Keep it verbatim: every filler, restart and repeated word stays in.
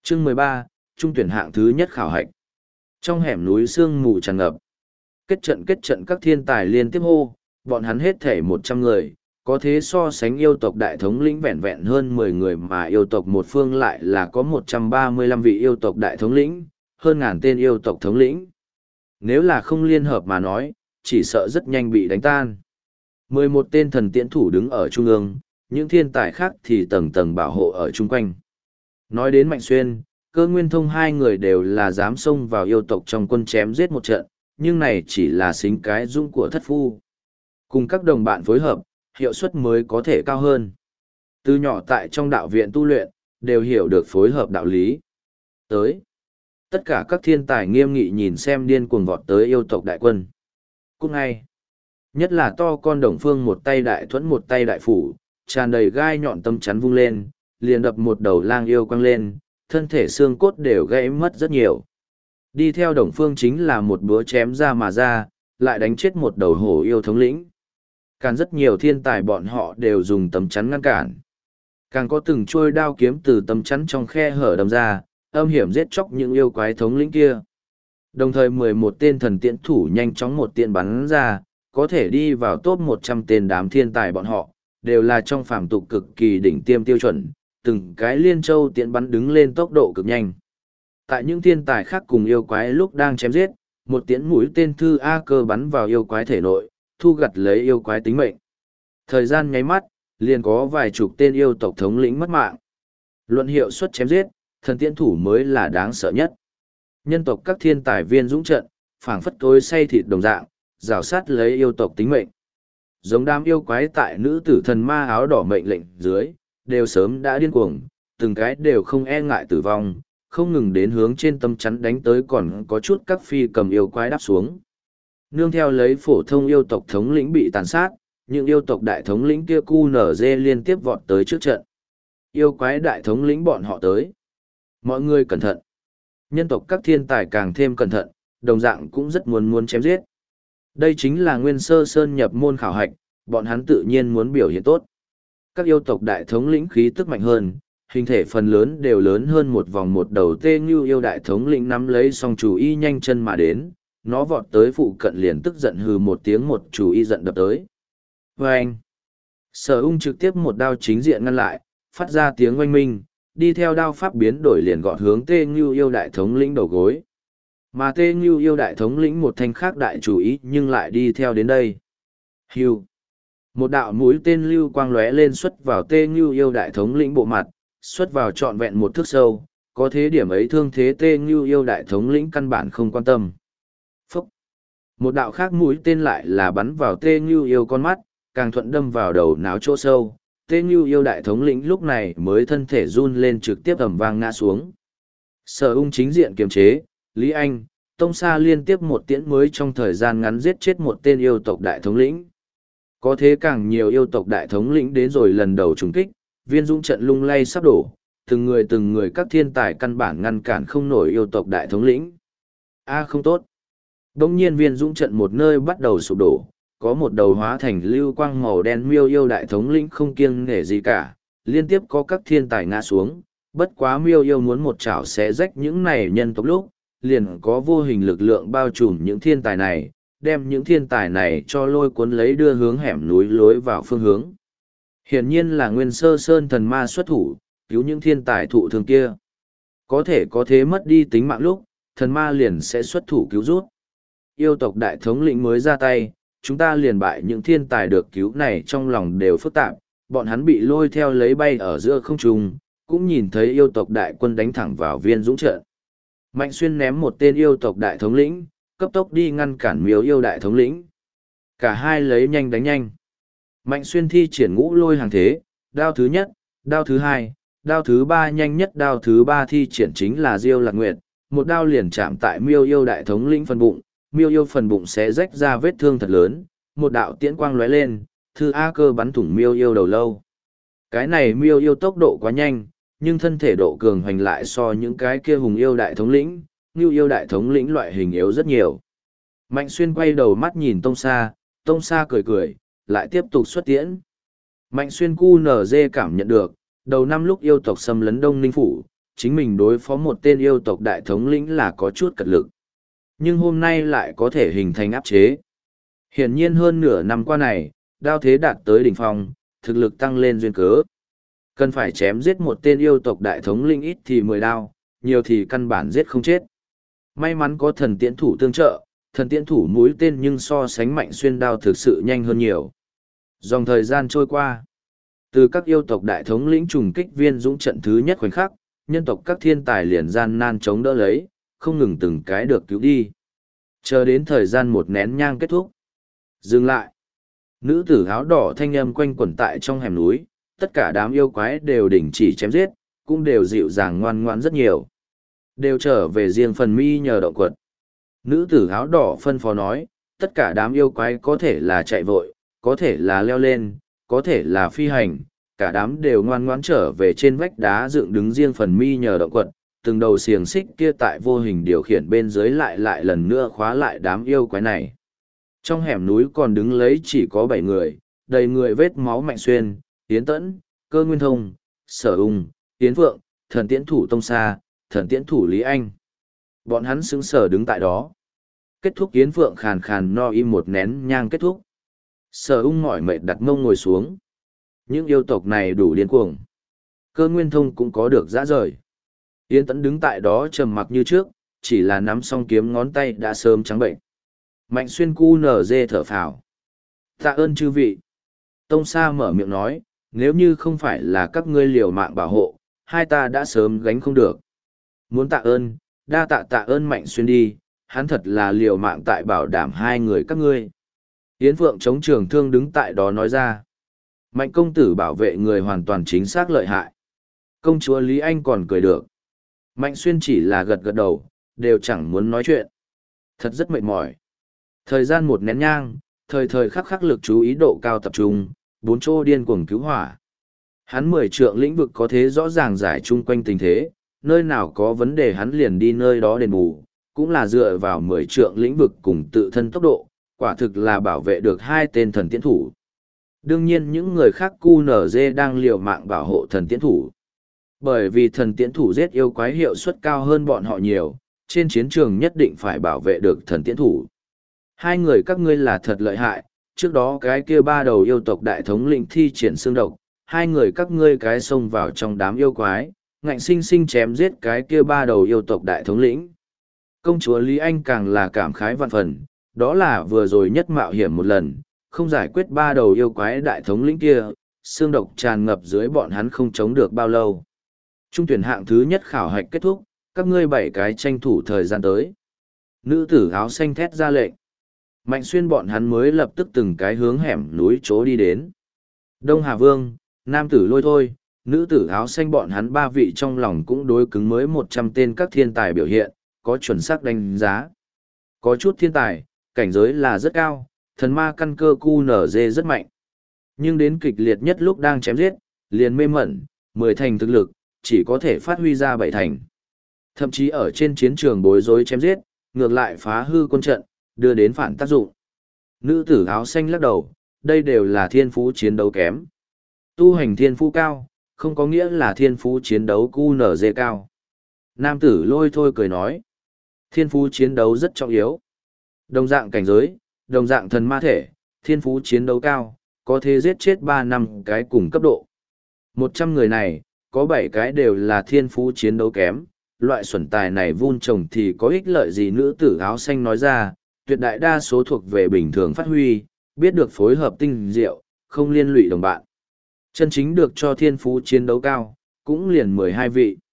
Chương mười ba, trung tuyển hạng thứ nhất khảo hạch. Trong hẻm núi sương mù tràn ngập. Kết trận kết trận các thiên tài liên tiếp hô, bọn hắn hết thể một trăm người, có thế so sánh yêu tộc đại thống lĩnh vẹn vẹn hơn mười người mà yêu tộc một phương lại là có một trăm ba mươi lăm vị yêu tộc đại thống lĩnh, hơn ngàn tên yêu tộc thống lĩnh. Nếu là không liên hợp mà nói, chỉ sợ rất nhanh bị đánh tan. Mười một tên thần tiễn thủ đứng ở trung ương, những thiên tài khác thì tầng tầng bảo hộ ở chung quanh. Nói đến Mạnh Xuyên, Cơ Nguyên Thông hai người đều là dám xông vào yêu tộc trong quân chém giết một trận, nhưng này chỉ là xính cái dung của thất phu. Cùng các đồng bạn phối hợp, hiệu suất mới có thể cao hơn. Từ nhỏ tại trong đạo viện tu luyện, đều hiểu được phối hợp đạo lý. Tới, tất cả các thiên tài nghiêm nghị nhìn xem điên cuồng vọt tới yêu tộc đại quân. Cút ngay. Nhất là to con Đồng Phương một tay đại thuẫn một tay đại phủ, tràn đầy gai nhọn tâm chắn vung lên, liền đập một đầu lang yêu quăng lên, thân thể xương cốt đều gãy mất rất nhiều. Đi theo Đồng Phương chính là một búa chém ra mà ra, lại đánh chết một đầu hổ yêu thống lĩnh. Càng rất nhiều thiên tài bọn họ đều dùng tấm chắn ngăn cản. Càng có từng trôi đao kiếm từ tấm chắn trong khe hở đâm ra, âm hiểm giết chóc những yêu quái thống lĩnh kia. Đồng thời mười một tên thần tiễn thủ nhanh chóng một tiện bắn ra, có thể đi vào top một trăm tên đám thiên tài bọn họ, đều là trong phàm tục cực kỳ đỉnh tiêm tiêu chuẩn, từng cái liên châu tiện bắn đứng lên tốc độ cực nhanh. Tại những thiên tài khác cùng yêu quái lúc đang chém giết, một tiễn mũi tên thư A cơ bắn vào yêu quái thể nội, thu gặt lấy yêu quái tính mệnh. Thời gian nháy mắt, liền có vài chục tên yêu tộc thống lĩnh mất mạng. Luận hiệu suất chém giết, thần tiễn thủ mới là đáng sợ nhất. Nhân tộc các thiên tài viên dũng trận, phảng phất tối say thịt đồng dạng, rào sát lấy yêu tộc tính mệnh. Giống đám yêu quái tại nữ tử thần ma áo đỏ mệnh lệnh dưới, đều sớm đã điên cuồng, từng cái đều không e ngại tử vong, không ngừng đến hướng trên tâm chắn đánh tới, còn có chút các phi cầm yêu quái đáp xuống. Nương theo lấy phổ thông yêu tộc thống lĩnh bị tàn sát, những yêu tộc đại thống lĩnh kia cu nở dê liên tiếp vọt tới trước trận. Yêu quái đại thống lĩnh bọn họ tới. Mọi người cẩn thận. Nhân tộc các thiên tài càng thêm cẩn thận, đồng dạng cũng rất muốn muốn chém giết. Đây chính là Nguyên Sơ Sơn nhập môn khảo hạch, bọn hắn tự nhiên muốn biểu hiện tốt. Các yêu tộc đại thống lĩnh khí tức mạnh hơn, hình thể phần lớn đều lớn hơn một vòng một đầu tê như yêu đại thống lĩnh nắm lấy song chủ y nhanh chân mà đến, nó vọt tới phụ cận liền tức giận hừ một tiếng một chủ y giận đập tới. Vâng! Sở ung trực tiếp một đao chính diện ngăn lại, phát ra tiếng oanh minh, đi theo đao pháp biến đổi liền gọn hướng tê như yêu đại thống lĩnh đầu gối. Mà tê như yêu đại thống lĩnh một thanh khác đại chủ ý nhưng lại đi theo đến đây. Hưu. Một đạo mũi tên lưu quang lóe lên xuất vào tê như yêu đại thống lĩnh bộ mặt, xuất vào trọn vẹn một thước sâu, có thế điểm ấy thương thế tê như yêu đại thống lĩnh căn bản không quan tâm. Phúc. Một đạo khác mũi tên lại là bắn vào tê như yêu con mắt, càng thuận đâm vào đầu não chỗ sâu. Tê như yêu đại thống lĩnh lúc này mới thân thể run lên trực tiếp ầm vang ngã xuống. Sở ung chính diện kiềm chế, Lý Anh, Tông Sa liên tiếp một tiễn mới trong thời gian ngắn giết chết một tên yêu tộc đại thống lĩnh. Có thế càng nhiều yêu tộc đại thống lĩnh đến rồi lần đầu trùng kích, viên dũng trận lung lay sắp đổ, từng người từng người các thiên tài căn bản ngăn cản không nổi yêu tộc đại thống lĩnh. A không tốt. Đông nhiên viên dũng trận một nơi bắt đầu sụp đổ, có một đầu hóa thành lưu quang màu đen miêu yêu đại thống lĩnh không kiêng nể gì cả, liên tiếp có các thiên tài ngã xuống, bất quá miêu yêu muốn một chảo xé rách những này nhân tộc lúc, liền có vô hình lực lượng bao trùm những thiên tài này, đem những thiên tài này cho lôi cuốn lấy đưa hướng hẻm núi lối vào phương hướng. Hiển nhiên là Nguyên Sơ Sơn thần ma xuất thủ, cứu những thiên tài thụ thương kia. Có thể có thế mất đi tính mạng lúc, thần ma liền sẽ xuất thủ cứu rút. Yêu tộc đại thống lĩnh mới ra tay, chúng ta liền bại những thiên tài được cứu này trong lòng đều phức tạp, bọn hắn bị lôi theo lấy bay ở giữa không trung, cũng nhìn thấy yêu tộc đại quân đánh thẳng vào viên dũng trận. Mạnh Xuyên ném một tên yêu tộc đại thống lĩnh, cấp tốc đi ngăn cản miếu yêu đại thống lĩnh. Cả hai lấy nhanh đánh nhanh. Mạnh Xuyên thi triển ngũ lôi hàng thế, đao thứ nhất, đao thứ hai, đao thứ ba nhanh nhất đao thứ ba thi triển chính là Diêu Lạc Nguyệt, một đao liền chạm tại miêu yêu đại thống lĩnh phần bụng, miêu yêu phần bụng sẽ rách ra vết thương thật lớn, một đạo tiễn quang lóe lên, thư A cơ bắn thủng miêu yêu đầu lâu. Cái này miêu yêu tốc độ quá nhanh, nhưng thân thể độ cường hoành lại so những cái kia hùng yêu đại thống lĩnh, như yêu đại thống lĩnh loại hình yếu rất nhiều. Mạnh Xuyên quay đầu mắt nhìn Tông Sa, Tông Sa cười cười, lại tiếp tục xuất tiễn. Mạnh Xuyên cu nở dê cảm nhận được, đầu năm lúc yêu tộc xâm lấn Đông Ninh Phủ, chính mình đối phó một tên yêu tộc đại thống lĩnh là có chút cật lực. Nhưng hôm nay lại có thể hình thành áp chế. Hiển nhiên hơn nửa năm qua này, đao thế đạt tới đỉnh phong, thực lực tăng lên duyên cớ. Cần phải chém giết một tên yêu tộc đại thống linh ít thì mười đao, nhiều thì căn bản giết không chết. May mắn có thần tiễn thủ tương trợ, thần tiễn thủ mũi tên nhưng so sánh Mạnh Xuyên đao thực sự nhanh hơn nhiều. Dòng thời gian trôi qua, từ các yêu tộc đại thống lĩnh trùng kích viên dũng trận thứ nhất khoảnh khắc, nhân tộc các thiên tài liền gian nan chống đỡ lấy, không ngừng từng cái được cứu đi. Chờ đến thời gian một nén nhang kết thúc. Dừng lại. Nữ tử áo đỏ thanh âm quanh quẩn tại trong hẻm núi, tất cả đám yêu quái đều đình chỉ chém giết, cũng đều dịu dàng ngoan ngoãn rất nhiều. Đều trở về riêng phần mi nhờ động quật. Nữ tử áo đỏ phân phó nói, tất cả đám yêu quái có thể là chạy vội, có thể là leo lên, có thể là phi hành, cả đám đều ngoan ngoãn trở về trên vách đá dựng đứng riêng phần mi nhờ động quật, từng đầu xiềng xích kia tại vô hình điều khiển bên dưới lại lại lần nữa khóa lại đám yêu quái này. Trong hẻm núi còn đứng lấy chỉ có bảy người, đầy người vết máu Mạnh Xuyên, Yến Tẫn, Cơ Nguyên Thông, Sở Ung, Yến Vượng, thần tiễn thủ Tông Sa, thần tiễn thủ Lý Anh. Bọn hắn sững sờ đứng tại đó. Kết thúc Yến Vượng khàn khàn no im một nén nhang kết thúc. Sở Ung mỏi mệt đặt mông ngồi xuống. Những yêu tộc này đủ điên cuồng. Cơ Nguyên Thông cũng có được dã rời. Yến Tẫn đứng tại đó trầm mặc như trước, chỉ là nắm song kiếm ngón tay đã sớm trắng bệnh. Mạnh Xuyên cu nở dê thở phào. Tạ ơn chư vị. Tông Sa mở miệng nói, nếu như không phải là các ngươi liều mạng bảo hộ, hai ta đã sớm gánh không được. Muốn tạ ơn, đa tạ tạ ơn Mạnh Xuyên đi, hắn thật là liều mạng tại bảo đảm hai người các ngươi. Yến Phượng chống trường thương đứng tại đó nói ra. Mạnh công tử bảo vệ người hoàn toàn chính xác lợi hại. Công chúa Lý Anh còn cười được. Mạnh Xuyên chỉ là gật gật đầu, đều chẳng muốn nói chuyện. Thật rất mệt mỏi. Thời gian một nén nhang, thời thời khắc khắc lực chú ý độ cao tập trung, bốn chỗ điên cuồng cứu hỏa. Hắn mười trượng lĩnh vực có thế rõ ràng giải chung quanh tình thế, nơi nào có vấn đề hắn liền đi nơi đó đền bù, cũng là dựa vào mười trượng lĩnh vực cùng tự thân tốc độ, quả thực là bảo vệ được hai tên thần tiễn thủ. Đương nhiên những người khác cu nở dê đang liều mạng bảo hộ thần tiễn thủ. Bởi vì thần tiễn thủ giết yêu quái hiệu suất cao hơn bọn họ nhiều, trên chiến trường nhất định phải bảo vệ được thần tiễn thủ. Hai người các ngươi là thật lợi hại, trước đó cái kia ba đầu yêu tộc đại thống lĩnh thi triển xương độc, hai người các ngươi cái xông vào trong đám yêu quái, ngạnh sinh sinh chém giết cái kia ba đầu yêu tộc đại thống lĩnh. Công chúa Lý Anh càng là cảm khái vạn phần, đó là vừa rồi nhất mạo hiểm một lần, không giải quyết ba đầu yêu quái đại thống lĩnh kia, xương độc tràn ngập dưới bọn hắn không chống được bao lâu. Trung tuyển hạng thứ nhất khảo hạch kết thúc, các ngươi bảy cái tranh thủ thời gian tới. Nữ tử áo xanh thét ra lệnh. Mạnh Xuyên bọn hắn mới lập tức từng cái hướng hẻm núi chỗ đi đến. Đông Hà Vương, nam tử lôi thôi, nữ tử áo xanh bọn hắn ba vị trong lòng cũng đối cứng mới một trăm tên các thiên tài biểu hiện, có chuẩn xác đánh giá. Có chút thiên tài, cảnh giới là rất cao, thần ma căn cơ cu nở dê rất mạnh. Nhưng đến kịch liệt nhất lúc đang chém giết, liền mê mẩn, mười thành thực lực, chỉ có thể phát huy ra bảy thành. Thậm chí ở trên chiến trường bối rối chém giết, ngược lại phá hư quân trận, đưa đến phản tác dụng. Nữ tử áo xanh lắc đầu, đây đều là thiên phú chiến đấu kém. Tu hành thiên phú cao, không có nghĩa là thiên phú chiến đấu cu nở dê cao. Nam tử lôi thôi cười nói, thiên phú chiến đấu rất trọng yếu. Đồng dạng cảnh giới, đồng dạng thần ma thể, thiên phú chiến đấu cao, có thể giết chết ba năm cái cùng cấp độ. Một trăm người này, có bảy cái đều là thiên phú chiến đấu kém, loại xuẩn tài này vun trồng thì có ích lợi gì. Nữ tử áo xanh nói ra, tuyệt đại đa số thuộc về bình thường phát huy, biết được phối hợp tinh diệu, không liên lụy đồng bạn. Chân chính được cho thiên phú chiến đấu cao, cũng liền mười hai vị.